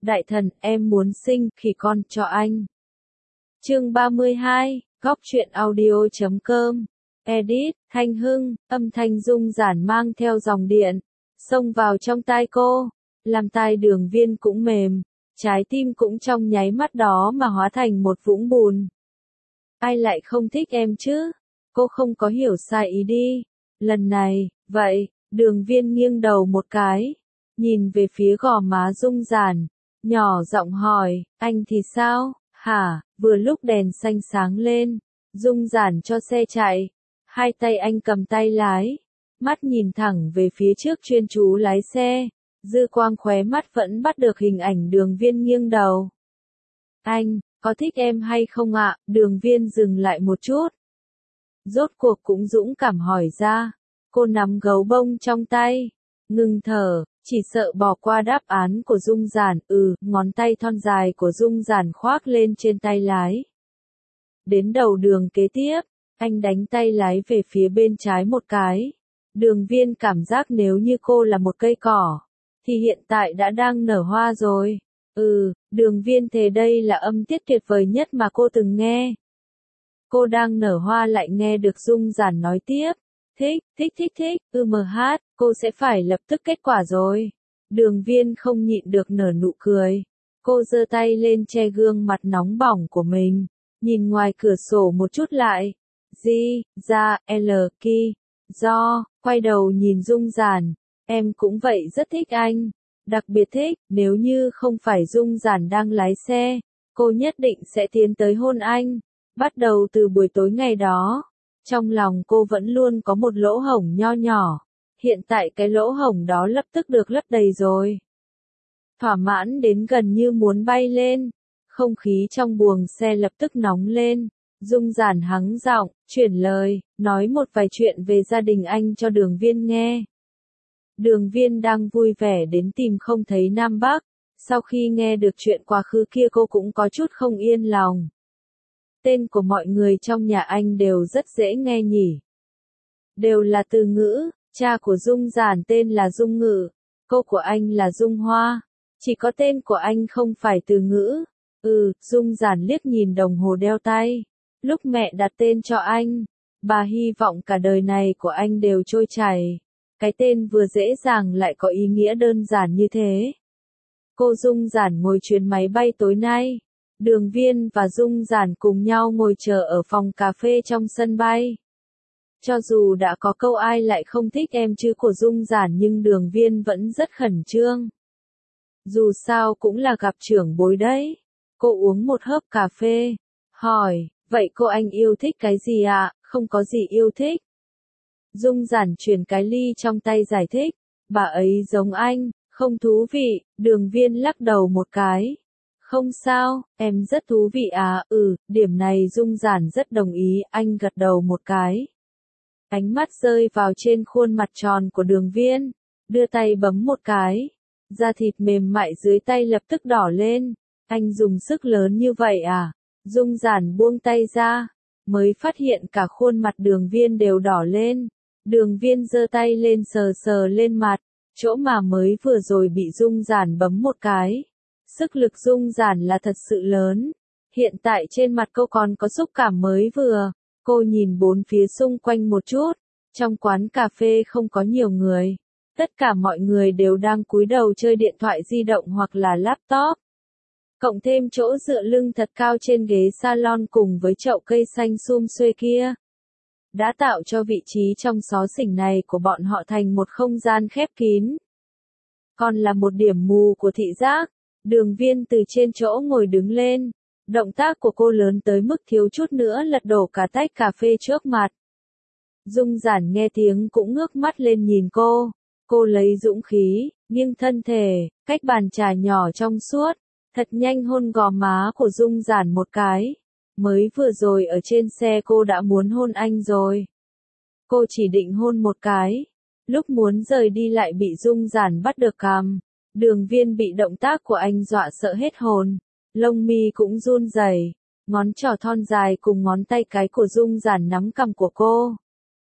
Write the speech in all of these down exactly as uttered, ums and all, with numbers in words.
Đại thần, em muốn sinh khỉ con cho anh. Chương ba mươi hai, góc truyện audio chấm com. Edit, Thanh Hưng, âm thanh rung rản mang theo dòng điện, xông vào trong tai cô, làm tai Đường Viên cũng mềm, trái tim cũng trong nháy mắt đó mà hóa thành một vũng bùn. Ai lại không thích em chứ? Cô không có hiểu sai ý đi. Lần này, vậy, Đường Viên nghiêng đầu một cái, nhìn về phía gò má rung rản, nhỏ giọng hỏi, anh thì sao, hả? Vừa lúc đèn xanh sáng lên, rung rản cho xe chạy, hai tay anh cầm tay lái, mắt nhìn thẳng về phía trước chuyên chú lái xe, dư quang khóe mắt vẫn bắt được hình ảnh Đường Viên nghiêng đầu. Anh, có thích em hay không ạ? Đường Viên dừng lại một chút. Rốt cuộc cũng dũng cảm hỏi ra, cô nắm gấu bông trong tay, ngừng thở, chỉ sợ bỏ qua đáp án của Dung Giản, ừ, ngón tay thon dài của Dung Giản khoác lên trên tay lái. Đến đầu đường kế tiếp, anh đánh tay lái về phía bên trái một cái. Đường Viên cảm giác nếu như cô là một cây cỏ, thì hiện tại đã đang nở hoa rồi. Ừ, Đường Viên thề đây là âm tiết tuyệt vời nhất mà cô từng nghe. Cô đang nở hoa lại nghe được Dung Giản nói tiếp. Thích, thích thích thích, ư mờ hát, cô sẽ phải lập tức kết quả rồi. Đường Viên không nhịn được nở nụ cười. Cô giơ tay lên che gương mặt nóng bỏng của mình, nhìn ngoài cửa sổ một chút lại. Di, ra, L, Ki, do, quay đầu nhìn Dung Giản. Em cũng vậy rất thích anh. Đặc biệt thích, nếu như không phải Dung Giản đang lái xe, cô nhất định sẽ tiến tới hôn anh. Bắt đầu từ buổi tối ngày đó, trong lòng cô vẫn luôn có một lỗ hổng nho nhỏ. Hiện tại cái lỗ hổng đó lập tức được lấp đầy rồi. Thỏa mãn đến gần như muốn bay lên. Không khí trong buồng xe lập tức nóng lên. Dung Giản hắng giọng, chuyển lời, nói một vài chuyện về gia đình anh cho Đường Viên nghe. Đường Viên đang vui vẻ đến tìm không thấy Nam Bắc. Sau khi nghe được chuyện quá khứ kia cô cũng có chút không yên lòng. Tên của mọi người trong nhà anh đều rất dễ nghe nhỉ. Đều là từ ngữ, cha của Dung Giản tên là Dung Ngự, cô của anh là Dung Hoa. Chỉ có tên của anh không phải từ ngữ. Ừ, Dung Giản liếc nhìn đồng hồ đeo tay. Lúc mẹ đặt tên cho anh, bà hy vọng cả đời này của anh đều trôi chảy. Cái tên vừa dễ dàng lại có ý nghĩa đơn giản như thế. Cô Dung Giản ngồi chuyến máy bay tối nay. Đường Viên và Dung Giản cùng nhau ngồi chờ ở phòng cà phê trong sân bay. Cho dù đã có câu ai lại không thích em chứ của Dung Giản nhưng Đường Viên vẫn rất khẩn trương. Dù sao cũng là gặp trưởng bối đấy. Cô uống một hớp cà phê, hỏi, vậy cô anh yêu thích cái gì ạ? À? Không có gì yêu thích. Dung Giản chuyển cái ly trong tay giải thích, bà ấy giống anh, không thú vị. Đường Viên lắc đầu một cái. Không sao, em rất thú vị à, ừ, điểm này Dung Giản rất đồng ý, anh gật đầu một cái. Ánh mắt rơi vào trên khuôn mặt tròn của Đường Viên, đưa tay bấm một cái, da thịt mềm mại dưới tay lập tức đỏ lên, anh dùng sức lớn như vậy à? Dung Giản buông tay ra, mới phát hiện cả khuôn mặt Đường Viên đều đỏ lên. Đường Viên giơ tay lên sờ sờ lên mặt, chỗ mà mới vừa rồi bị Dung Giản bấm một cái. Sức lực Dung Giản là thật sự lớn. Hiện tại trên mặt cô còn có xúc cảm mới vừa. Cô nhìn bốn phía xung quanh một chút. Trong quán cà phê không có nhiều người. Tất cả mọi người đều đang cúi đầu chơi điện thoại di động hoặc là laptop. Cộng thêm chỗ dựa lưng thật cao trên ghế salon cùng với chậu cây xanh sum xuê kia. Đã tạo cho vị trí trong xó xỉnh này của bọn họ thành một không gian khép kín. Còn là một điểm mù của thị giác. Đường Viên từ trên chỗ ngồi đứng lên. Động tác của cô lớn tới mức thiếu chút nữa lật đổ cả tách cà phê trước mặt. Dung Giản nghe tiếng cũng ngước mắt lên nhìn cô. Cô lấy dũng khí, nghiêng thân thể, cách bàn trà nhỏ trong suốt, thật nhanh hôn gò má của Dung Giản một cái. Mới vừa rồi ở trên xe cô đã muốn hôn anh rồi. Cô chỉ định hôn một cái. Lúc muốn rời đi lại bị Dung Giản bắt được cằm. Đường Viên bị động tác của anh dọa sợ hết hồn. Lông mi cũng run rẩy. Ngón trỏ thon dài cùng ngón tay cái của Dung Giản nắm cằm của cô.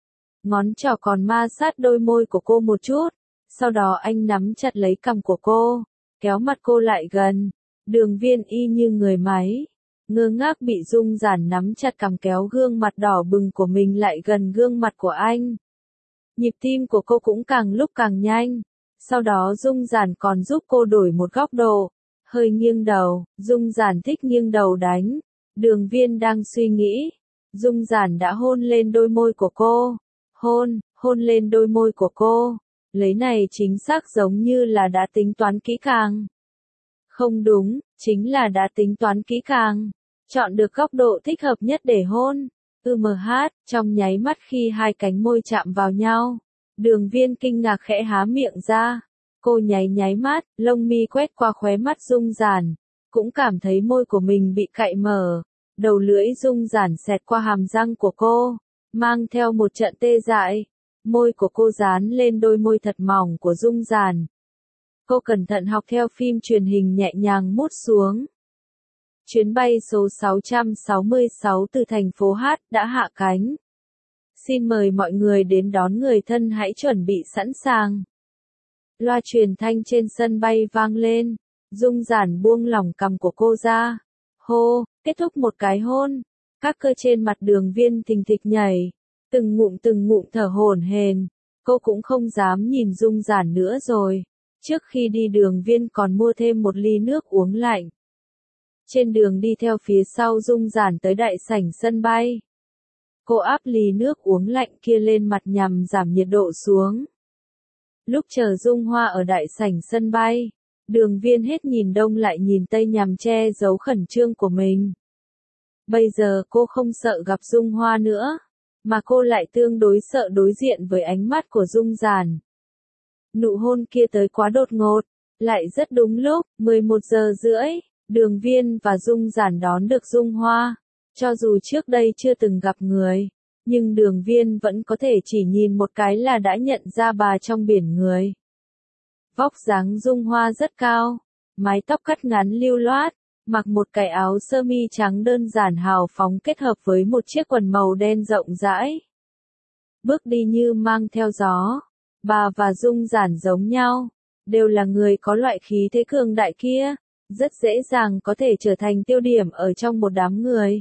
Ngón trỏ còn ma sát đôi môi của cô một chút. Sau đó anh nắm chặt lấy cằm của cô. kéo mặt cô lại gần. Đường Viên y như người máy, ngơ ngác bị Dung Giản nắm chặt cằm kéo gương mặt đỏ bừng của mình lại gần gương mặt của anh. Nhịp tim của cô cũng càng lúc càng nhanh. Sau đó Dung Giản còn giúp cô đổi một góc độ, hơi nghiêng đầu. Dung Giản thích nghiêng đầu đánh. Đường Viên đang suy nghĩ. Dung Giản đã hôn lên đôi môi của cô. Hôn, hôn lên đôi môi của cô. Lấy này chính xác giống như là đã tính toán kỹ càng. Không đúng, chính là đã tính toán kỹ càng. Chọn được góc độ thích hợp nhất để hôn. Ừ mờ hát, trong nháy mắt khi hai cánh môi chạm vào nhau. Đường Viên kinh ngạc khẽ há miệng ra. Cô nháy nháy mắt, lông mi quét qua khóe mắt Dung Giản. Cũng cảm thấy môi của mình bị cạy mở. Đầu lưỡi Dung Giản xẹt qua hàm răng của cô, mang theo một trận tê dại. Môi của cô dán lên đôi môi thật mỏng của Dung Giản. Cô cẩn thận học theo phim truyền hình nhẹ nhàng mút xuống. Chuyến bay số sáu trăm sáu mươi sáu từ thành phố H đã hạ cánh. Xin mời mọi người đến đón người thân hãy chuẩn bị sẵn sàng. Loa truyền thanh trên sân bay vang lên. Dung Giản buông lỏng cằm của cô ra. Hô, kết thúc một cái hôn. Các cơ trên mặt Đường Viên thình thịch nhảy. Từng ngụm từng ngụm thở hổn hển. Cô cũng không dám nhìn Dung Giản nữa rồi. Trước khi đi Đường Viên còn mua thêm một ly nước uống lạnh. Trên đường đi theo phía sau Dung Giản tới đại sảnh sân bay. Cô áp ly nước uống lạnh kia lên mặt nhằm giảm nhiệt độ xuống. Lúc chờ Dung Hoa ở đại sảnh sân bay, Đường Viên hết nhìn đông lại nhìn tây nhằm che giấu khẩn trương của mình. Bây giờ cô không sợ gặp Dung Hoa nữa, mà cô lại tương đối sợ đối diện với ánh mắt của Dung Giản. Nụ hôn kia tới quá đột ngột, lại rất đúng lúc. Mười một giờ rưỡi, Đường Viên và Dung Giản đón được Dung Hoa. Cho dù trước đây chưa từng gặp người, nhưng Đường Viên vẫn có thể chỉ nhìn một cái là đã nhận ra bà trong biển người. Vóc dáng Dung Hoa rất cao, mái tóc cắt ngắn lưu loát, mặc một cái áo sơ mi trắng đơn giản hào phóng kết hợp với một chiếc quần màu đen rộng rãi. Bước đi như mang theo gió. Bà và Dung Giản giống nhau, đều là người có loại khí thế cường đại kia, rất dễ dàng có thể trở thành tiêu điểm ở trong một đám người.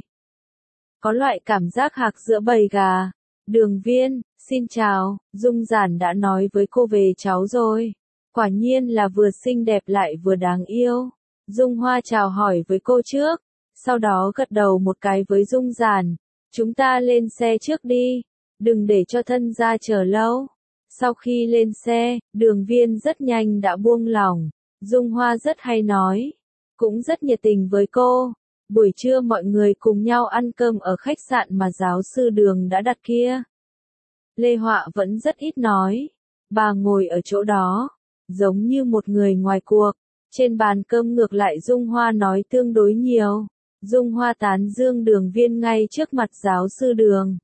Có loại cảm giác hạc giữa bầy gà. Đường Viên, xin chào, Dung Giản đã nói với cô về cháu rồi. Quả nhiên là vừa xinh đẹp lại vừa đáng yêu. Dung Hoa chào hỏi với cô trước, sau đó gật đầu một cái với Dung Giản. Chúng ta lên xe trước đi, đừng để cho thân gia chờ lâu. Sau khi lên xe, Đường Viên rất nhanh đã buông lỏng. Dung Hoa rất hay nói, cũng rất nhiệt tình với cô. Buổi trưa mọi người cùng nhau ăn cơm ở khách sạn mà giáo sư Đường đã đặt kia. Lê Họa vẫn rất ít nói. Bà ngồi ở chỗ đó, giống như một người ngoài cuộc. Trên bàn cơm ngược lại Dung Hoa nói tương đối nhiều. Dung Hoa tán dương Đường Viên ngay trước mặt giáo sư Đường.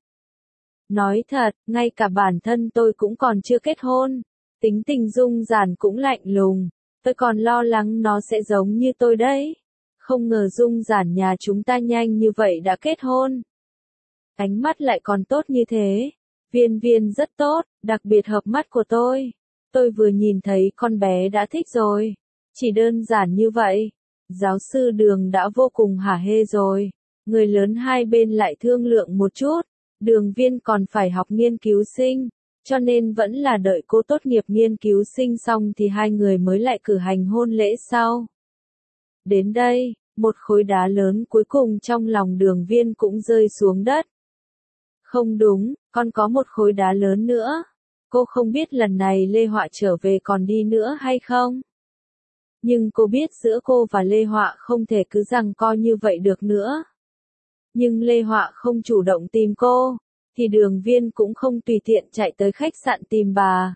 Nói thật, ngay cả bản thân tôi cũng còn chưa kết hôn. Tính tình Dung Giản cũng lạnh lùng. Tôi còn lo lắng nó sẽ giống như tôi đấy. Không ngờ Dung Giản nhà chúng ta nhanh như vậy đã kết hôn. Ánh mắt lại còn tốt như thế. Viên Viên rất tốt, đặc biệt hợp mắt của tôi. Tôi vừa nhìn thấy con bé đã thích rồi. Chỉ đơn giản như vậy. Giáo sư Đường đã vô cùng hả hê rồi. Người lớn hai bên lại thương lượng một chút. Đường Viên còn phải học nghiên cứu sinh, cho nên vẫn là đợi cô tốt nghiệp nghiên cứu sinh xong thì hai người mới lại cử hành hôn lễ sau. Đến đây, một khối đá lớn cuối cùng trong lòng Đường Viên cũng rơi xuống đất. Không đúng, còn có một khối đá lớn nữa. Cô không biết lần này Lê Họa trở về còn đi nữa hay không. Nhưng cô biết giữa cô và Lê Họa không thể cứ giằng co như vậy được nữa. Nhưng Lê Họa không chủ động tìm cô, thì Đường Viên cũng không tùy tiện chạy tới khách sạn tìm bà.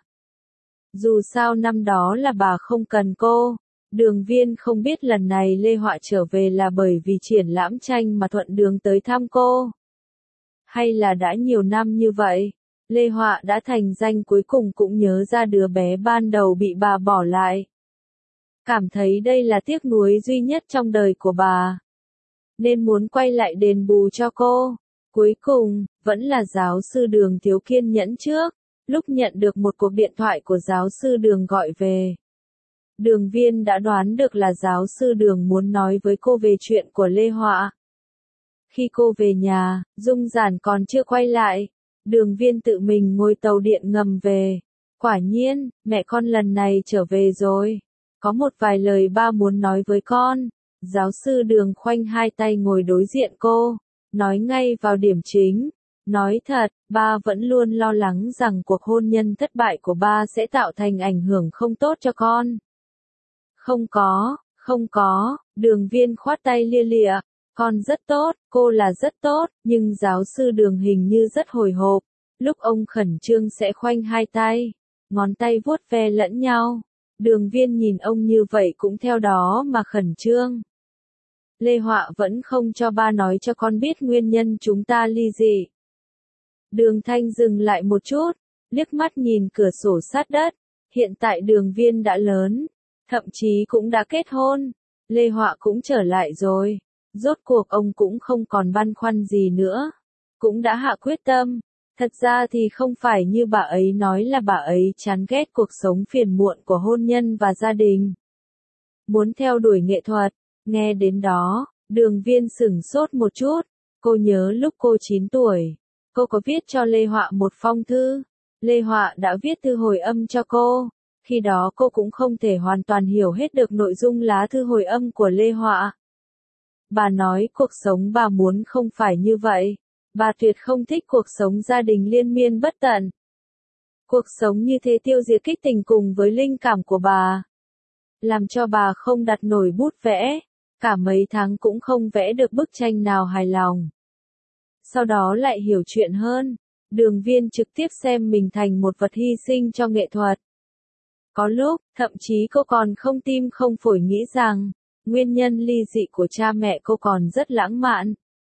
Dù sao năm đó là bà không cần cô. Đường Viên không biết lần này Lê Họa trở về là bởi vì triển lãm tranh mà thuận đường tới thăm cô. Hay là đã nhiều năm như vậy, Lê Họa đã thành danh cuối cùng cũng nhớ ra đứa bé ban đầu bị bà bỏ lại. Cảm thấy đây là tiếc nuối duy nhất trong đời của bà. Nên muốn quay lại đền bù cho cô. Cuối cùng, vẫn là giáo sư Đường thiếu kiên nhẫn trước, lúc nhận được một cuộc điện thoại của giáo sư Đường gọi về. Đường Viên đã đoán được là giáo sư Đường muốn nói với cô về chuyện của Lê Họa. Khi cô về nhà, Dung Giản còn chưa quay lại. Đường Viên tự mình ngồi tàu điện ngầm về. Quả nhiên, mẹ con lần này trở về rồi. Có một vài lời ba muốn nói với con. Giáo sư Đường khoanh hai tay ngồi đối diện cô. Nói ngay vào điểm chính. Nói thật, ba vẫn luôn lo lắng rằng cuộc hôn nhân thất bại của ba sẽ tạo thành ảnh hưởng không tốt cho con. Không có, không có, Đường Viên khoát tay lia lịa. Con rất tốt, cô là rất tốt, nhưng giáo sư Đường hình như rất hồi hộp. Lúc ông khẩn trương sẽ khoanh hai tay, ngón tay vuốt ve lẫn nhau. Đường Viên nhìn ông như vậy cũng theo đó mà khẩn trương. Lê Họa vẫn không cho ba nói cho con biết nguyên nhân chúng ta ly dị. Đường Thanh dừng lại một chút, liếc mắt nhìn cửa sổ sát đất. Hiện tại Đường Viên đã lớn, thậm chí cũng đã kết hôn. Lê Họa cũng trở lại rồi. Rốt cuộc ông cũng không còn băn khoăn gì nữa. Cũng đã hạ quyết tâm. Thật ra thì không phải như bà ấy nói là bà ấy chán ghét cuộc sống phiền muộn của hôn nhân và gia đình. Muốn theo đuổi nghệ thuật. Nghe đến đó, Đường Viên sửng sốt một chút. Cô nhớ lúc cô chín tuổi. Cô có viết cho Lê Họa một phong thư. Lê Họa đã viết thư hồi âm cho cô. Khi đó cô cũng không thể hoàn toàn hiểu hết được nội dung lá thư hồi âm của Lê Họa. Bà nói cuộc sống bà muốn không phải như vậy. Bà tuyệt không thích cuộc sống gia đình liên miên bất tận. Cuộc sống như thế tiêu diệt kích tình cùng với linh cảm của bà. Làm cho bà không đặt nổi bút vẽ. Cả mấy tháng cũng không vẽ được bức tranh nào hài lòng. Sau đó lại hiểu chuyện hơn. Đường Viên trực tiếp xem mình thành một vật hy sinh cho nghệ thuật. Có lúc, thậm chí cô còn không tim không phổi nghĩ rằng, nguyên nhân ly dị của cha mẹ cô còn rất lãng mạn.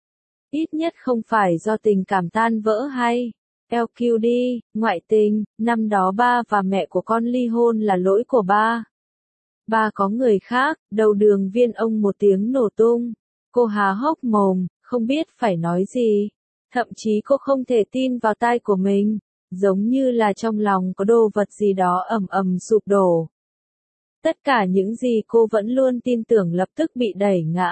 Ít nhất không phải do tình cảm tan vỡ hay lờ quy đê, ngoại tình, năm đó ba và mẹ của con ly hôn là lỗi của ba. Ba có người khác, đầu Đường Viên ông một tiếng nổ tung. Cô há hốc mồm, không biết phải nói gì. Thậm chí cô không thể tin vào tai của mình. Giống như là trong lòng có đồ vật gì đó ầm ầm sụp đổ. Tất cả những gì cô vẫn luôn tin tưởng lập tức bị đẩy ngã.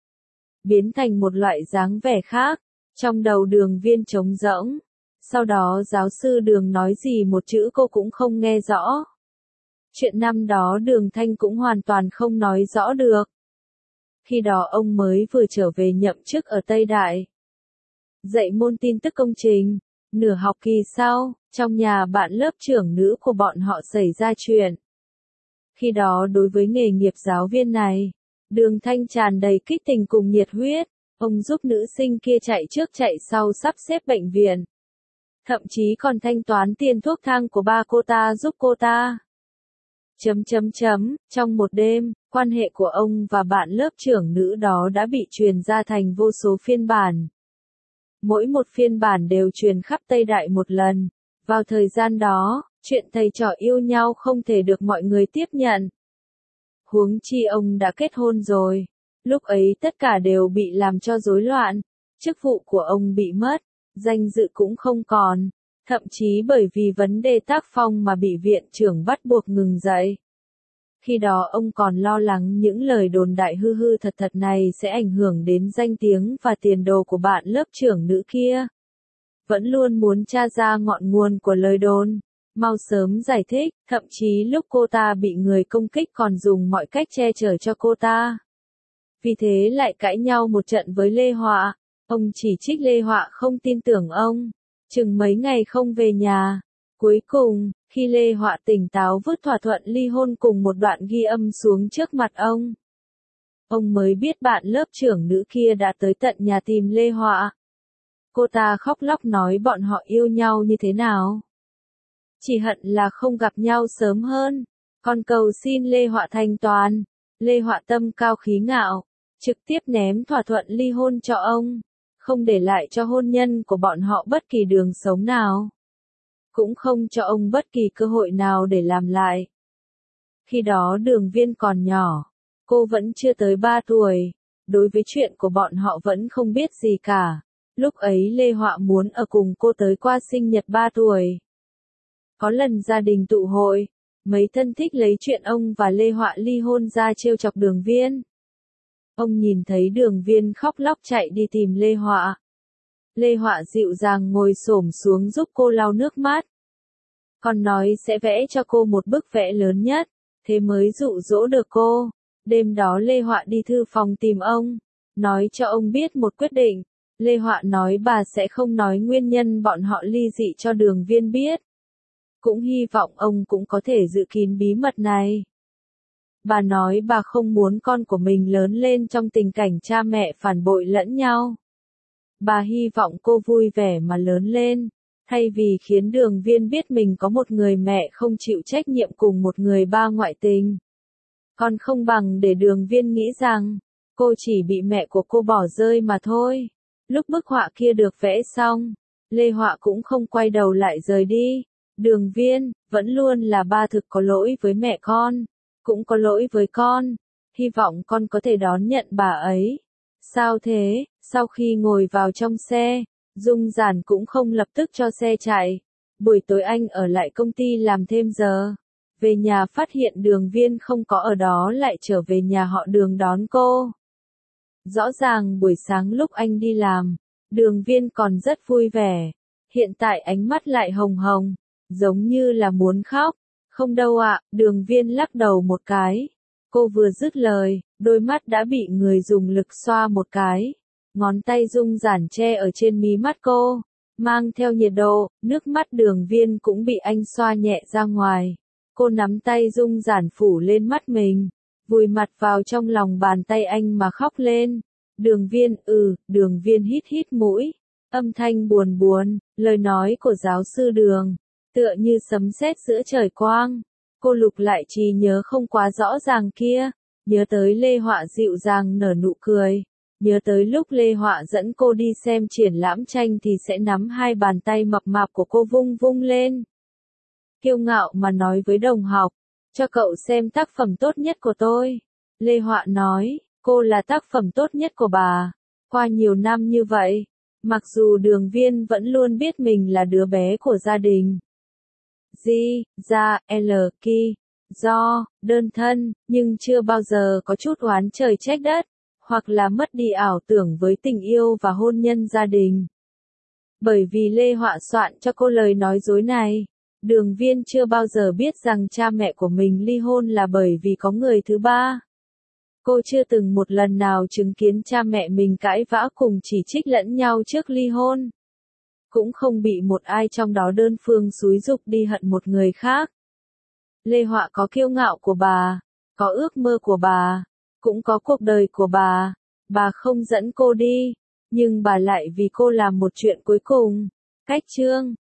Biến thành một loại dáng vẻ khác. Trong đầu Đường Viên trống rỗng. Sau đó giáo sư Đường nói gì một chữ cô cũng không nghe rõ. Chuyện năm đó Đường Thanh cũng hoàn toàn không nói rõ được. Khi đó ông mới vừa trở về nhậm chức ở Tây Đại. Dạy môn tin tức công trình. Nửa học kỳ sau, trong nhà bạn lớp trưởng nữ của bọn họ xảy ra chuyện. Khi đó đối với nghề nghiệp giáo viên này, Đường Thanh tràn đầy kích tình cùng nhiệt huyết. Ông giúp nữ sinh kia chạy trước chạy sau sắp xếp bệnh viện. Thậm chí còn thanh toán tiền thuốc thang của ba cô ta giúp cô ta. Chấm chấm chấm, trong một đêm, quan hệ của ông và bạn lớp trưởng nữ đó đã bị truyền ra thành vô số phiên bản. Mỗi một phiên bản đều truyền khắp Tây Đại một lần. Vào thời gian đó, chuyện thầy trò yêu nhau không thể được mọi người tiếp nhận. Huống chi ông đã kết hôn rồi. Lúc ấy tất cả đều bị làm cho rối loạn. Chức vụ của ông bị mất, danh dự cũng không còn. Thậm chí bởi vì vấn đề tác phong mà bị viện trưởng bắt buộc ngừng dạy. Khi đó ông còn lo lắng những lời đồn đại hư hư thật thật này sẽ ảnh hưởng đến danh tiếng và tiền đồ của bạn lớp trưởng nữ kia. Vẫn luôn muốn tra ra ngọn nguồn của lời đồn, mau sớm giải thích, thậm chí lúc cô ta bị người công kích còn dùng mọi cách che chở cho cô ta. Vì thế lại cãi nhau một trận với Lê Họa. Ông chỉ trích Lê Họa không tin tưởng ông. Chừng mấy ngày không về nhà. Cuối cùng, khi Lê Họa tỉnh táo vứt thỏa thuận ly hôn cùng một đoạn ghi âm xuống trước mặt ông. Ông mới biết bạn lớp trưởng nữ kia đã tới tận nhà tìm Lê Họa. Cô ta khóc lóc nói bọn họ yêu nhau như thế nào. Chỉ hận là không gặp nhau sớm hơn. Còn cầu xin Lê Họa thanh toàn. Lê Họa tâm cao khí ngạo. Trực tiếp ném thỏa thuận ly hôn cho ông. Không để lại cho hôn nhân của bọn họ bất kỳ đường sống nào. Cũng không cho ông bất kỳ cơ hội nào để làm lại. Khi đó Đường Viên còn nhỏ. Cô vẫn chưa tới ba tuổi. Đối với chuyện của bọn họ vẫn không biết gì cả. Lúc ấy Lê Họa muốn ở cùng cô tới qua sinh nhật ba tuổi. Có lần gia đình tụ hội. Mấy thân thích lấy chuyện ông và Lê Họa ly hôn ra trêu chọc Đường Viên. Ông nhìn thấy Đường Viên khóc lóc chạy đi tìm Lê Họa. Lê Họa dịu dàng ngồi xổm xuống giúp cô lau nước mắt. Còn nói sẽ vẽ cho cô một bức vẽ lớn nhất, thế mới dụ dỗ được cô. Đêm đó Lê Họa đi thư phòng tìm ông, nói cho ông biết một quyết định. Lê Họa nói bà sẽ không nói nguyên nhân bọn họ ly dị cho Đường Viên biết. Cũng hy vọng ông cũng có thể giữ kín bí mật này. Bà nói bà không muốn con của mình lớn lên trong tình cảnh cha mẹ phản bội lẫn nhau. Bà hy vọng cô vui vẻ mà lớn lên, thay vì khiến Đường Viên biết mình có một người mẹ không chịu trách nhiệm cùng một người ba ngoại tình. Còn không bằng để Đường Viên nghĩ rằng, cô chỉ bị mẹ của cô bỏ rơi mà thôi. Lúc bức họa kia được vẽ xong, Lê Họa cũng không quay đầu lại rời đi. Đường Viên, vẫn luôn là ba thực có lỗi với mẹ con, cũng có lỗi với con, hy vọng con có thể đón nhận bà ấy. Sao thế? Sau khi ngồi vào trong xe, Dung Giản cũng không lập tức cho xe chạy. Buổi tối anh ở lại công ty làm thêm giờ. Về nhà phát hiện Đường Viên không có ở đó lại trở về nhà họ Đường đón cô. Rõ ràng buổi sáng lúc anh đi làm, Đường Viên còn rất vui vẻ. Hiện tại ánh mắt lại hồng hồng, giống như là muốn khóc. Không đâu ạ, Đường Viên lắc đầu một cái. Cô vừa dứt lời, đôi mắt đã bị người dùng lực xoa một cái. Ngón tay Dung Giản che ở trên mí mắt cô, mang theo nhiệt độ, nước mắt Đường Viên cũng bị anh xoa nhẹ ra ngoài. Cô nắm tay Dung Giản phủ lên mắt mình, vùi mặt vào trong lòng bàn tay anh mà khóc lên. Đường Viên, ừ, Đường Viên hít hít mũi, âm thanh buồn buồn, lời nói của giáo sư Đường, tựa như sấm sét giữa trời quang. Cô lục lại trí nhớ không quá rõ ràng kia, nhớ tới Lê Họa dịu dàng nở nụ cười, nhớ tới lúc Lê Họa dẫn cô đi xem triển lãm tranh thì sẽ nắm hai bàn tay mập mạp của cô vung vung lên. Kiêu ngạo mà nói với đồng học, cho cậu xem tác phẩm tốt nhất của tôi. Lê Họa nói, cô là tác phẩm tốt nhất của bà. Qua nhiều năm như vậy, mặc dù Đường Viên vẫn luôn biết mình là đứa bé của gia đình. Di, gia, L, Ki, do, đơn thân, nhưng chưa bao giờ có chút oán trời trách đất, hoặc là mất đi ảo tưởng với tình yêu và hôn nhân gia đình. Bởi vì Lê Họa soạn cho cô lời nói dối này, Đường Viên chưa bao giờ biết rằng cha mẹ của mình ly hôn là bởi vì có người thứ ba. Cô chưa từng một lần nào chứng kiến cha mẹ mình cãi vã cùng chỉ trích lẫn nhau trước ly hôn. Cũng không bị một ai trong đó đơn phương xúi giục đi hận một người khác. Lê Họa có kiêu ngạo của bà, có ước mơ của bà, cũng có cuộc đời của bà. Bà không dẫn cô đi, nhưng bà lại vì cô làm một chuyện cuối cùng. Cách chương